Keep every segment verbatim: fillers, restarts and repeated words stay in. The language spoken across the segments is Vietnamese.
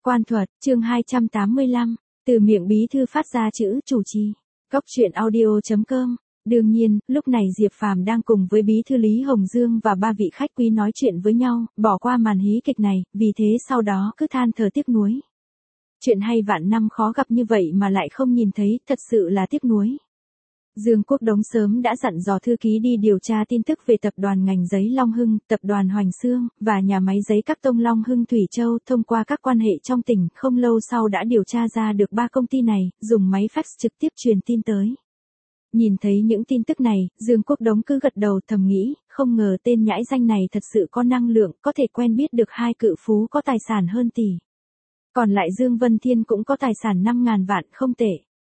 Quan thuật, chương hai trăm tám mươi lăm, từ miệng bí thư phát ra chữ chủ trì. Cốc truyện audio chấm com. Đương nhiên, lúc này Diệp Phàm đang cùng với bí thư Lý Hồng Dương và ba vị khách quý nói chuyện với nhau, bỏ qua màn hí kịch này, vì thế sau đó cứ than thở tiếc nuối. Chuyện hay vạn năm khó gặp như vậy mà lại không nhìn thấy, thật sự là tiếc nuối. Dương Quốc Đống sớm đã dặn dò thư ký đi điều tra tin tức về tập đoàn ngành giấy Long Hưng, tập đoàn Hoành Xương, và nhà máy giấy Các Tông Long Hưng Thủy Châu. Thông qua các quan hệ trong tỉnh, không lâu sau đã điều tra ra được ba công ty này, dùng máy fax trực tiếp truyền tin tới. Nhìn thấy những tin tức này, Dương Quốc Đống cứ gật đầu thầm nghĩ, không ngờ tên nhãi danh này thật sự có năng lượng, có thể quen biết được hai cự phú có tài sản hơn tỷ. Còn lại Dương Vân Thiên cũng có tài sản năm ngàn vạn, không tệ.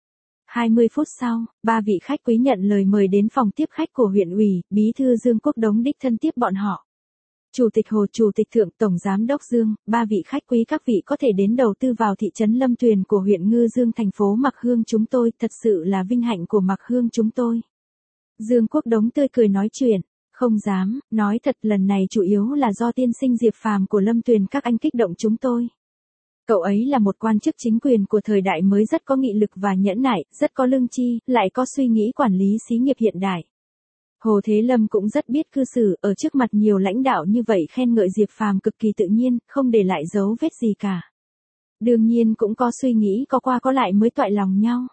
hai mươi phút sau, ba vị khách quý nhận lời mời đến phòng tiếp khách của huyện ủy, bí thư Dương Quốc Đống đích thân tiếp bọn họ. Chủ tịch Hồ, Chủ tịch Thượng, Tổng Giám đốc Dương, ba vị khách quý các vị có thể đến đầu tư vào thị trấn Lâm Tuyền của huyện Ngư Dương thành phố Mạc Hương chúng tôi, thật sự là vinh hạnh của Mạc Hương chúng tôi. Dương Quốc Đống tươi cười nói chuyện, không dám, nói thật lần này chủ yếu là do tiên sinh Diệp Phàm của Lâm Tuyền các anh kích động chúng tôi. Cậu ấy là một quan chức chính quyền của thời đại mới rất có nghị lực và nhẫn nại, rất có lương tri, lại có suy nghĩ quản lý xí nghiệp hiện đại. Hồ Thế Lâm cũng rất biết cư xử, ở trước mặt nhiều lãnh đạo như vậy khen ngợi Diệp Phàm cực kỳ tự nhiên, không để lại dấu vết gì cả. Đương nhiên cũng có suy nghĩ có qua có lại mới toại lòng nhau.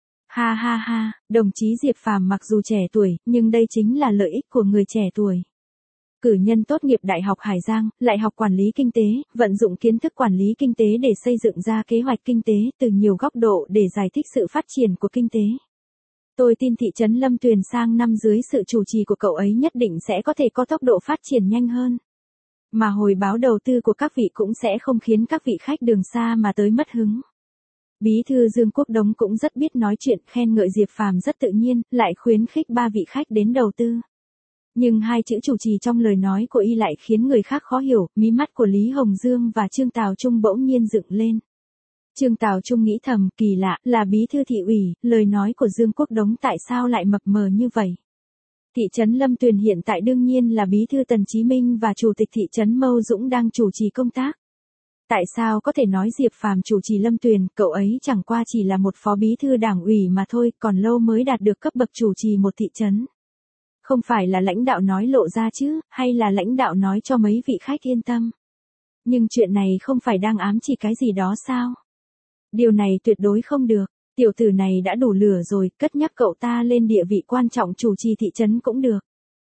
Ha ha ha, đồng chí Diệp Phàm mặc dù trẻ tuổi, nhưng đây chính là lợi ích của người trẻ tuổi. Cử nhân tốt nghiệp Đại học Hải Giang, lại học quản lý kinh tế, vận dụng kiến thức quản lý kinh tế để xây dựng ra kế hoạch kinh tế từ nhiều góc độ để giải thích sự phát triển của kinh tế. Tôi tin thị trấn Lâm Tuyền sang năm dưới sự chủ trì của cậu ấy nhất định sẽ có thể có tốc độ phát triển nhanh hơn. Mà hồi báo đầu tư của các vị cũng sẽ không khiến các vị khách đường xa mà tới mất hứng. Bí thư Dương Quốc Đống cũng rất biết nói chuyện, khen ngợi Diệp Phàm rất tự nhiên, lại khuyến khích ba vị khách đến đầu tư. Nhưng hai chữ chủ trì trong lời nói của y lại khiến người khác khó hiểu, mí mắt của Lý Hồng Dương và Trương Tào Trung bỗng nhiên dựng lên. Trương Tào Trung nghĩ thầm, kỳ lạ, là bí thư thị ủy, lời nói của Dương Quốc Đống tại sao lại mập mờ như vậy? Thị trấn Lâm Tuyền hiện tại đương nhiên là bí thư Tần Chí Minh và chủ tịch thị trấn Mâu Dũng đang chủ trì công tác. Tại sao có thể nói Diệp Phàm chủ trì Lâm Tuyền, cậu ấy chẳng qua chỉ là một phó bí thư đảng ủy mà thôi, còn lâu mới đạt được cấp bậc chủ trì một thị trấn. Không phải là lãnh đạo nói lộ ra chứ, hay là lãnh đạo nói cho mấy vị khách yên tâm. Nhưng chuyện này không phải đang ám chỉ cái gì đó sao? Điều này tuyệt đối không được, tiểu tử này đã đủ lửa rồi, cất nhắc cậu ta lên địa vị quan trọng chủ trì thị trấn cũng được.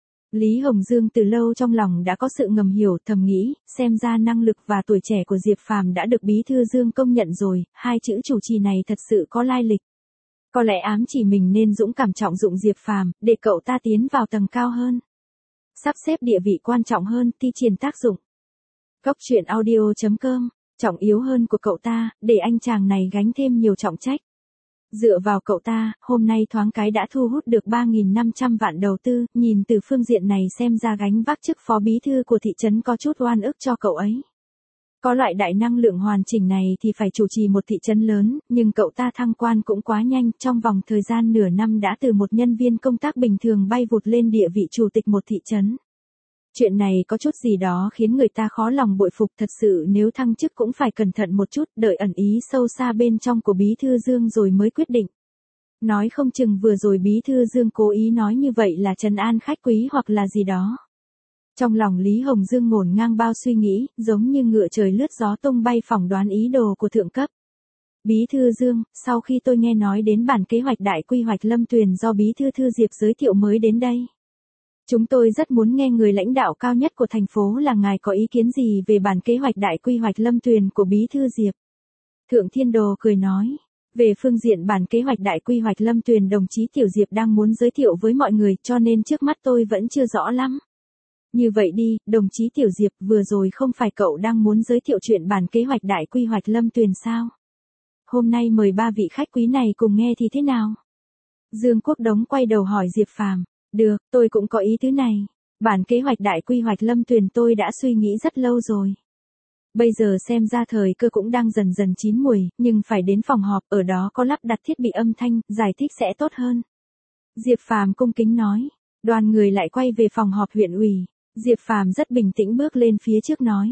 Lý Hồng Dương từ lâu trong lòng đã có sự ngầm hiểu, thầm nghĩ, xem ra năng lực và tuổi trẻ của Diệp Phàm đã được bí thư Dương công nhận rồi, hai chữ chủ trì này thật sự có lai lịch. Có lẽ ám chỉ mình nên dũng cảm trọng dụng Diệp Phàm, để cậu ta tiến vào tầng cao hơn. Sắp xếp địa vị quan trọng hơn, thi triển tác dụng. Cốc truyện audio chấm com, trọng yếu hơn của cậu ta, để anh chàng này gánh thêm nhiều trọng trách. Dựa vào cậu ta, hôm nay thoáng cái đã thu hút được ba nghìn năm trăm vạn đầu tư, nhìn từ phương diện này xem ra gánh vác chức phó bí thư của thị trấn có chút oan ức cho cậu ấy. Có loại đại năng lượng hoàn chỉnh này thì phải chủ trì một thị trấn lớn, nhưng cậu ta thăng quan cũng quá nhanh, trong vòng thời gian nửa năm đã từ một nhân viên công tác bình thường bay vụt lên địa vị chủ tịch một thị trấn. Chuyện này có chút gì đó khiến người ta khó lòng bội phục, thật sự nếu thăng chức cũng phải cẩn thận một chút, đợi ẩn ý sâu xa bên trong của bí thư Dương rồi mới quyết định. Nói không chừng vừa rồi bí thư Dương cố ý nói như vậy là trấn an khách quý hoặc là gì đó. Trong lòng Lý Hồng Dương ngổn ngang bao suy nghĩ, giống như ngựa trời lướt gió tung bay phỏng đoán ý đồ của thượng cấp. Bí thư Dương, sau khi tôi nghe nói đến bản kế hoạch đại quy hoạch Lâm Tuyền do bí thư Thư Diệp giới thiệu mới đến đây. Chúng tôi rất muốn nghe người lãnh đạo cao nhất của thành phố là ngài có ý kiến gì về bản kế hoạch đại quy hoạch Lâm Tuyền của bí thư Diệp. Thượng Thiên Đồ cười nói, về phương diện bản kế hoạch đại quy hoạch Lâm Tuyền đồng chí Tiểu Diệp đang muốn giới thiệu với mọi người, cho nên trước mắt tôi vẫn chưa rõ lắm. Như vậy đi, đồng chí Tiểu Diệp, vừa rồi không phải cậu đang muốn giới thiệu chuyện bản kế hoạch đại quy hoạch Lâm Tuyền sao? Hôm nay mời ba vị khách quý này cùng nghe thì thế nào? Dương Quốc Đống quay đầu hỏi Diệp Phàm, được, tôi cũng có ý thứ này. Bản kế hoạch đại quy hoạch Lâm Tuyền tôi đã suy nghĩ rất lâu rồi. Bây giờ xem ra thời cơ cũng đang dần dần chín muồi, nhưng phải đến phòng họp, ở đó có lắp đặt thiết bị âm thanh, giải thích sẽ tốt hơn. Diệp Phàm cung kính nói, đoàn người lại quay về phòng họp huyện ủy. Diệp Phàm rất bình tĩnh bước lên phía trước nói,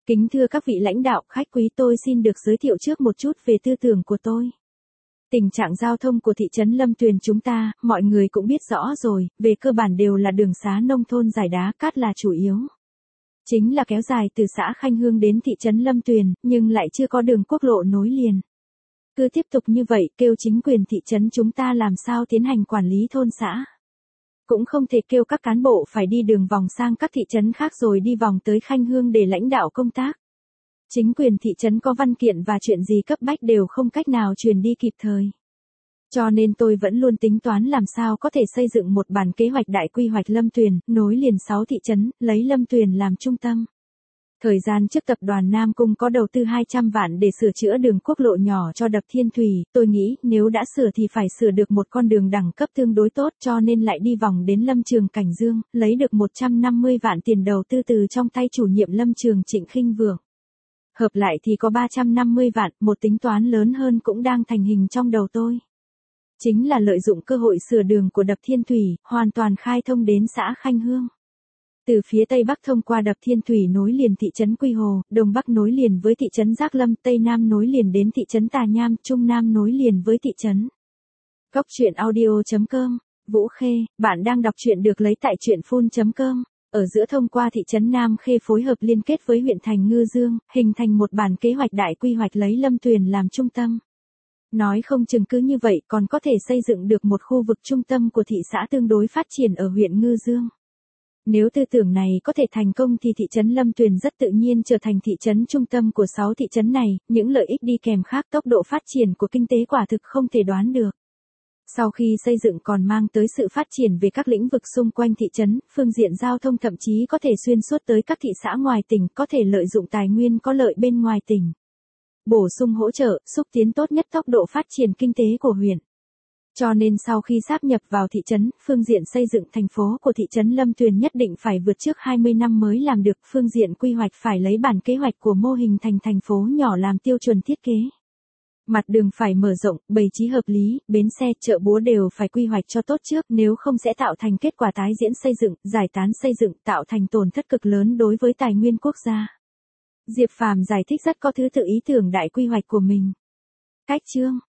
Kính thưa các vị lãnh đạo, khách quý, tôi xin được giới thiệu trước một chút về tư tưởng của tôi. Tình trạng giao thông của thị trấn Lâm Tuyền chúng ta, mọi người cũng biết rõ rồi, về cơ bản đều là đường xá nông thôn giải đá cát là chủ yếu. Chính là kéo dài từ xã Khanh Hương đến thị trấn Lâm Tuyền, nhưng lại chưa có đường quốc lộ nối liền. Cứ tiếp tục như vậy, kêu chính quyền thị trấn chúng ta làm sao tiến hành quản lý thôn xã. Cũng không thể kêu các cán bộ phải đi đường vòng sang các thị trấn khác rồi đi vòng tới Khanh Hương để lãnh đạo công tác. Chính quyền thị trấn có văn kiện và chuyện gì cấp bách đều không cách nào truyền đi kịp thời. Cho nên tôi vẫn luôn tính toán làm sao có thể xây dựng một bản kế hoạch đại quy hoạch Lâm Tuyền, nối liền sáu thị trấn, lấy Lâm Tuyền làm trung tâm. Thời gian trước tập đoàn Nam Cung có đầu tư hai trăm vạn để sửa chữa đường quốc lộ nhỏ cho đập Thiên Thủy, tôi nghĩ nếu đã sửa thì phải sửa được một con đường đẳng cấp tương đối tốt cho nên lại đi vòng đến Lâm Trường Cảnh Dương, lấy được một trăm năm mươi vạn tiền đầu tư từ trong tay chủ nhiệm Lâm Trường Trịnh Khinh Vượng. Hợp lại thì có ba trăm năm mươi vạn, một tính toán lớn hơn cũng đang thành hình trong đầu tôi. Chính là lợi dụng cơ hội sửa đường của đập Thiên Thủy, hoàn toàn khai thông đến xã Khanh Hương. Từ phía Tây Bắc thông qua đập Thiên Thủy nối liền thị trấn Quy Hồ, Đông Bắc nối liền với thị trấn Giác Lâm, Tây Nam nối liền đến thị trấn Tà Nham, Trung Nam nối liền với thị trấn. Góc truyện audio chấm com, Vũ Khê, bạn đang đọc truyện được lấy tại truyện phun chấm com. Ở giữa thông qua thị trấn Nam Khê phối hợp liên kết với huyện thành Ngư Dương, hình thành một bản kế hoạch đại quy hoạch lấy Lâm Tuyền làm trung tâm. Nói không chừng cứ như vậy còn có thể xây dựng được một khu vực trung tâm của thị xã tương đối phát triển ở huyện Ngư Dương. Nếu tư tưởng này có thể thành công thì thị trấn Lâm Tuyền rất tự nhiên trở thành thị trấn trung tâm của sáu thị trấn này, những lợi ích đi kèm khác tốc độ phát triển của kinh tế quả thực không thể đoán được. Sau khi xây dựng còn mang tới sự phát triển về các lĩnh vực xung quanh thị trấn, phương diện giao thông thậm chí có thể xuyên suốt tới các thị xã ngoài tỉnh, có thể lợi dụng tài nguyên có lợi bên ngoài tỉnh. Bổ sung hỗ trợ, xúc tiến tốt nhất tốc độ phát triển kinh tế của huyện. Cho nên sau khi sáp nhập vào thị trấn, phương diện xây dựng thành phố của thị trấn Lâm Tuyền nhất định phải vượt trước hai mươi năm mới làm được, phương diện quy hoạch phải lấy bản kế hoạch của mô hình thành thành phố nhỏ làm tiêu chuẩn thiết kế. Mặt đường phải mở rộng, bày trí hợp lý, bến xe, chợ búa đều phải quy hoạch cho tốt trước, nếu không sẽ tạo thành kết quả tái diễn xây dựng, giải tán xây dựng, tạo thành tổn thất cực lớn đối với tài nguyên quốc gia. Diệp Phàm giải thích rất có thứ tự ý tưởng đại quy hoạch của mình. Cách chương